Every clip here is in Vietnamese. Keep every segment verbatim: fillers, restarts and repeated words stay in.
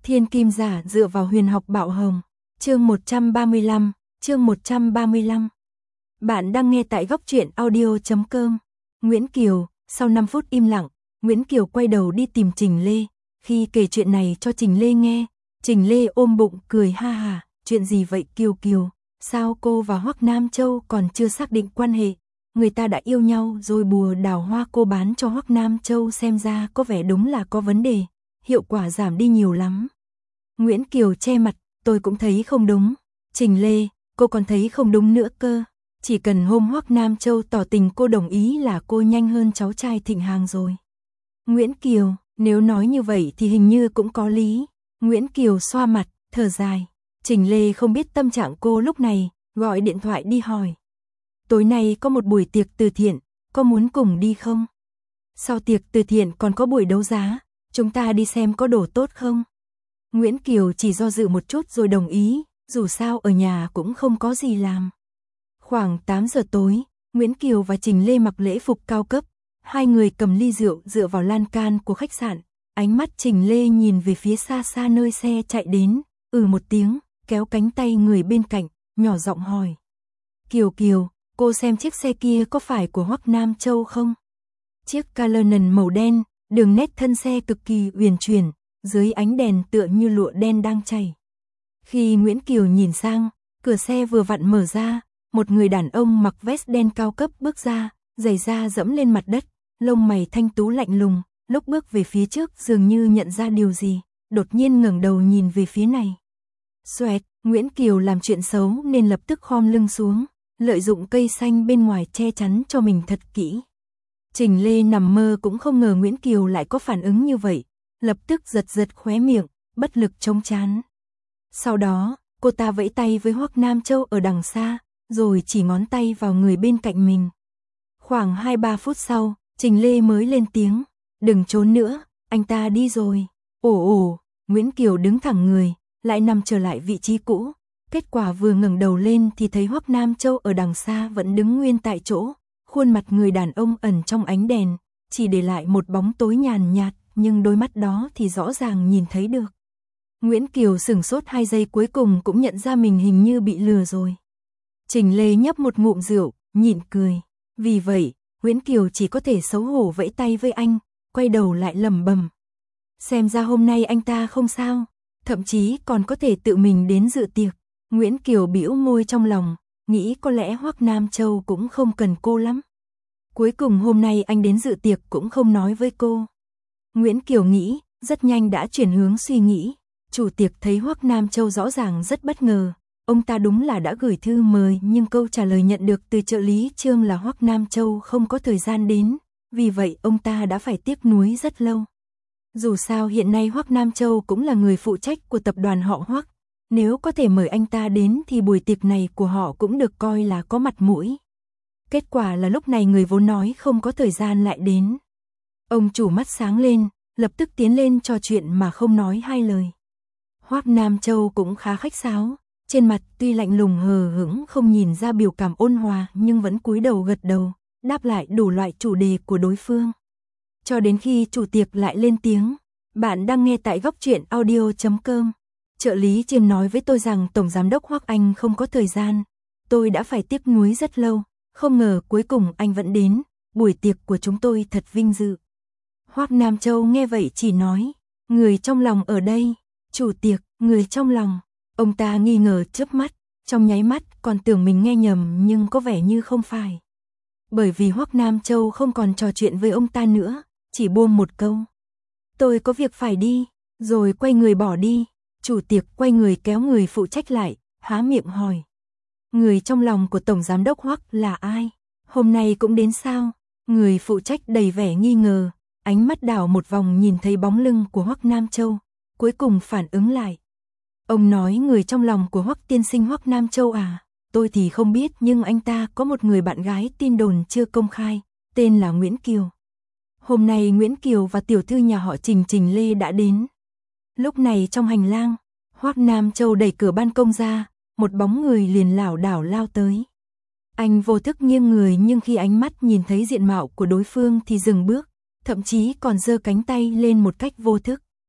Thiên kim giả dựa vào huyền học bạo hồng. Chương một trăm ba mươi lăm, chương một trăm ba mươi lăm. Bạn đang nghe tại góc truyện audio chấm com. Nguyễn Kiều, sau năm phút im lặng, Nguyễn Kiều quay đầu đi tìm Trình Lê. Khi kể chuyện này cho Trình Lê nghe, Trình Lê ôm bụng cười ha hà, chuyện gì vậy Kiều Kiều, sao cô và Hoắc Nam Châu còn chưa xác định quan hệ? Người ta đã yêu nhau rồi bùa đào hoa cô bán cho Hoắc Nam Châu xem ra có vẻ đúng là có vấn đề, hiệu quả giảm đi nhiều lắm. Nguyễn Kiều che mặt, tôi cũng thấy không đúng. Trình Lê, cô còn thấy không đúng nữa cơ. Chỉ cần hôm Hoắc Nam Châu tỏ tình cô đồng ý là cô nhanh hơn cháu trai Thịnh Hàng rồi. Nguyễn Kiều, nếu nói như vậy thì hình như cũng có lý. Nguyễn Kiều xoa mặt, thở dài. Trình Lê không biết tâm trạng cô lúc này, gọi điện thoại đi hỏi. Tối nay có một buổi tiệc từ thiện, có muốn cùng đi không? Sau tiệc từ thiện còn có buổi đấu giá, chúng ta đi xem có đồ tốt không? Nguyễn Kiều chỉ do dự một chút rồi đồng ý, dù sao ở nhà cũng không có gì làm. Khoảng tám giờ tối, Nguyễn Kiều và Trình Lê mặc lễ phục cao cấp, hai người cầm ly rượu dựa vào lan can của khách sạn, ánh mắt Trình Lê nhìn về phía xa xa nơi xe chạy đến, ừ một tiếng, kéo cánh tay người bên cạnh, nhỏ giọng hỏi. Kiều Kiều, cô xem chiếc xe kia có phải của Hoắc Nam Châu không? Chiếc Cullinan màu đen, đường nét thân xe cực kỳ uyển chuyển, dưới ánh đèn tựa như lụa đen đang chảy. Khi Nguyễn Kiều nhìn sang, cửa xe vừa vặn mở ra, một người đàn ông mặc vest đen cao cấp bước ra, giày da dẫm lên mặt đất, lông mày thanh tú lạnh lùng, lúc bước về phía trước dường như nhận ra điều gì, đột nhiên ngẩng đầu nhìn về phía này. Xoẹt, Nguyễn Kiều làm chuyện xấu nên lập tức khom lưng xuống, lợi dụng cây xanh bên ngoài che chắn cho mình thật kỹ. Trình Lê nằm mơ cũng không ngờ Nguyễn Kiều lại có phản ứng như vậy, lập tức giật giật khóe miệng, bất lực chống chán. Sau đó, cô ta vẫy tay với Hoắc Nam Châu ở đằng xa, rồi chỉ ngón tay vào người bên cạnh mình. Khoảng hai ba phút sau, Trình Lê mới lên tiếng, đừng trốn nữa, anh ta đi rồi. Ồ ồ, Nguyễn Kiều đứng thẳng người, lại nằm trở lại vị trí cũ. Kết quả vừa ngẩng đầu lên thì thấy Hoắc Nam Châu ở đằng xa vẫn đứng nguyên tại chỗ, khuôn mặt người đàn ông ẩn trong ánh đèn, chỉ để lại một bóng tối nhàn nhạt, nhưng đôi mắt đó thì rõ ràng nhìn thấy được. Nguyễn Kiều sửng sốt hai giây cuối cùng cũng nhận ra mình hình như bị lừa rồi. Trình Lê nhấp một ngụm rượu, nhịn cười. Vì vậy, Nguyễn Kiều chỉ có thể xấu hổ vẫy tay với anh, quay đầu lại lẩm bẩm. Xem ra hôm nay anh ta không sao, thậm chí còn có thể tự mình đến dự tiệc. Nguyễn Kiều bĩu môi trong lòng, nghĩ có lẽ Hoắc Nam Châu cũng không cần cô lắm. Cuối cùng hôm nay anh đến dự tiệc cũng không nói với cô. Nguyễn Kiều nghĩ, rất nhanh đã chuyển hướng suy nghĩ. Chủ tiệc thấy Hoắc Nam Châu rõ ràng rất bất ngờ. Ông ta đúng là đã gửi thư mời nhưng câu trả lời nhận được từ trợ lý Trương là Hoắc Nam Châu không có thời gian đến. Vì vậy ông ta đã phải tiếc nuối rất lâu. Dù sao hiện nay Hoắc Nam Châu cũng là người phụ trách của tập đoàn họ Hoắc. Nếu có thể mời anh ta đến thì buổi tiệc này của họ cũng được coi là có mặt mũi. Kết quả là lúc này người vốn nói không có thời gian lại đến. Ông chủ mắt sáng lên, lập tức tiến lên trò chuyện mà không nói hai lời. Hoắc Nam Châu cũng khá khách sáo, trên mặt tuy lạnh lùng hờ hững không nhìn ra biểu cảm ôn hòa nhưng vẫn cúi đầu gật đầu, đáp lại đủ loại chủ đề của đối phương. Cho đến khi chủ tiệc lại lên tiếng, bạn đang nghe tại góc truyện audio chấm com. Trợ lý Chiêm nói với tôi rằng Tổng Giám đốc Hoắc Anh không có thời gian, tôi đã phải tiếc nuối rất lâu, không ngờ cuối cùng anh vẫn đến, buổi tiệc của chúng tôi thật vinh dự. Hoắc Nam Châu nghe vậy chỉ nói, người trong lòng ở đây, chủ tiệc, người trong lòng. Ông ta nghi ngờ chớp mắt, trong nháy mắt còn tưởng mình nghe nhầm nhưng có vẻ như không phải. Bởi vì Hoắc Nam Châu không còn trò chuyện với ông ta nữa, chỉ buông một câu. Tôi có việc phải đi, rồi quay người bỏ đi. Chủ tiệc quay người kéo người phụ trách lại, há miệng hỏi. Người trong lòng của Tổng Giám đốc Hoắc là ai? Hôm nay cũng đến sao? Người phụ trách đầy vẻ nghi ngờ, ánh mắt đảo một vòng nhìn thấy bóng lưng của Hoắc Nam Châu, cuối cùng phản ứng lại. Ông nói người trong lòng của Hoắc tiên sinh Hoắc Nam Châu à? Tôi thì không biết nhưng anh ta có một người bạn gái tin đồn chưa công khai, tên là Nguyễn Kiều. Hôm nay Nguyễn Kiều và tiểu thư nhà họ Trình Trình Lê đã đến. Lúc này trong hành lang, Hoắc Nam Châu đẩy cửa ban công ra, một bóng người liền lảo đảo lao tới. Anh vô thức nghiêng người nhưng khi ánh mắt nhìn thấy diện mạo của đối phương thì dừng bước, thậm chí còn giơ cánh tay lên một cách vô thức.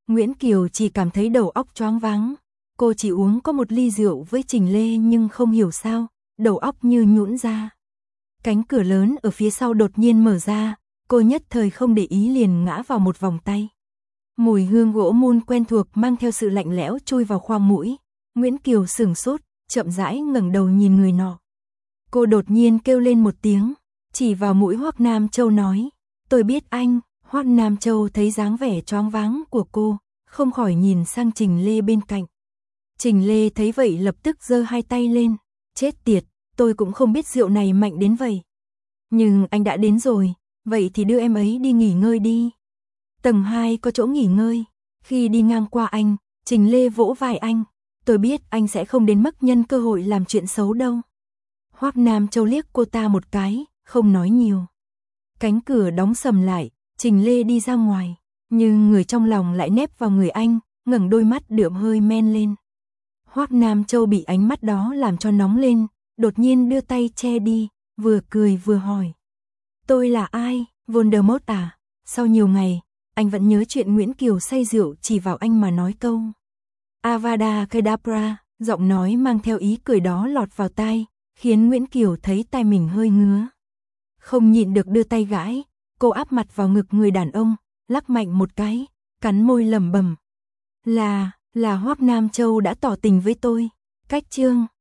Nguyễn Kiều chỉ cảm thấy đầu óc choáng váng. Cô chỉ uống có một ly rượu với Trình Lê nhưng không hiểu sao, đầu óc như nhũn ra. Cánh cửa lớn ở phía sau đột nhiên mở ra, cô nhất thời không để ý liền ngã vào một vòng tay. Mùi hương gỗ mun quen thuộc mang theo sự lạnh lẽo chui vào khoang mũi. Nguyễn Kiều sửng sốt, chậm rãi ngẩng đầu nhìn người nọ. Cô đột nhiên kêu lên một tiếng, chỉ vào mũi Hoắc Nam Châu nói, tôi biết anh. Hoắc Nam Châu thấy dáng vẻ choáng váng của cô, không khỏi nhìn sang Trình Lê bên cạnh. Trình Lê thấy vậy lập tức giơ hai tay lên, chết tiệt, tôi cũng không biết rượu này mạnh đến vậy. Nhưng anh đã đến rồi, vậy thì đưa em ấy đi nghỉ ngơi đi. Tầng hai có chỗ nghỉ ngơi. Khi đi ngang qua anh, Trình Lê vỗ vai anh, tôi biết anh sẽ không đến mức nhân cơ hội làm chuyện xấu đâu. Hoắc Nam Châu liếc cô ta một cái, không nói nhiều. Cánh cửa đóng sầm lại, Trình Lê đi ra ngoài, nhưng người trong lòng lại nép vào người anh, ngẩng đôi mắt đượm hơi men lên. Hoắc Nam Châu bị ánh mắt đó làm cho nóng lên, đột nhiên đưa tay che đi, vừa cười vừa hỏi. Tôi là ai, Voldemort à? Sau nhiều ngày, anh vẫn nhớ chuyện Nguyễn Kiều say rượu chỉ vào anh mà nói câu Avada Kedavra, giọng nói mang theo ý cười đó lọt vào tai, khiến Nguyễn Kiều thấy tai mình hơi ngứa. Không nhịn được đưa tay gãi, cô áp mặt vào ngực người đàn ông, lắc mạnh một cái, cắn môi lẩm bẩm. Là, là Hoắc Nam Châu đã tỏ tình với tôi. Cách chương